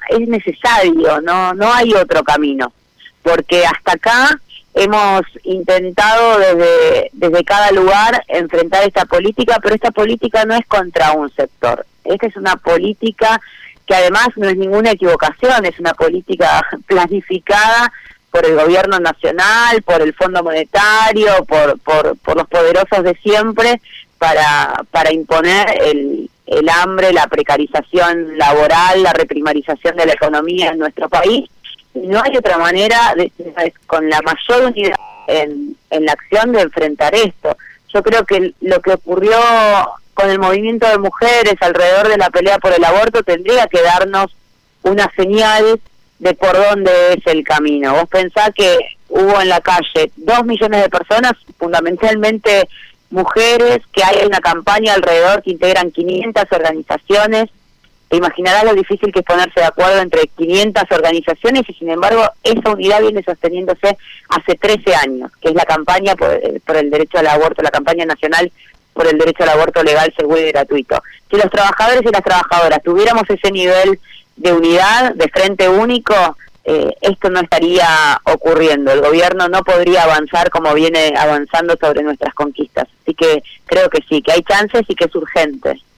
es necesario, no hay otro camino, porque hasta acá hemos intentado desde cada lugar enfrentar esta política, pero esta política no es contra un sector. Esta es una política que además no es ninguna equivocación, es una política planificada por el gobierno nacional, por el Fondo Monetario, por los poderosos de siempre, para imponer el hambre, la precarización laboral, la reprimarización de la economía en nuestro país. No hay otra manera, con la mayor unidad en la acción, de enfrentar esto. Yo creo que lo que ocurrió con el movimiento de mujeres alrededor de la pelea por el aborto tendría que darnos una señal de por dónde es el camino. Vos pensás que hubo en la calle 2 millones de personas, fundamentalmente mujeres, que hay una campaña alrededor que integran 500 organizaciones. Te imaginarás lo difícil que es ponerse de acuerdo entre 500 organizaciones, y sin embargo esa unidad viene sosteniéndose hace 13 años, que es la campaña por el derecho al aborto, la campaña nacional por el derecho al aborto legal, seguro y gratuito. Si los trabajadores y las trabajadoras tuviéramos ese nivel de unidad, de frente único, esto no estaría ocurriendo. El gobierno no podría avanzar como viene avanzando sobre nuestras conquistas. Así que creo que sí, que hay chances y que es urgente.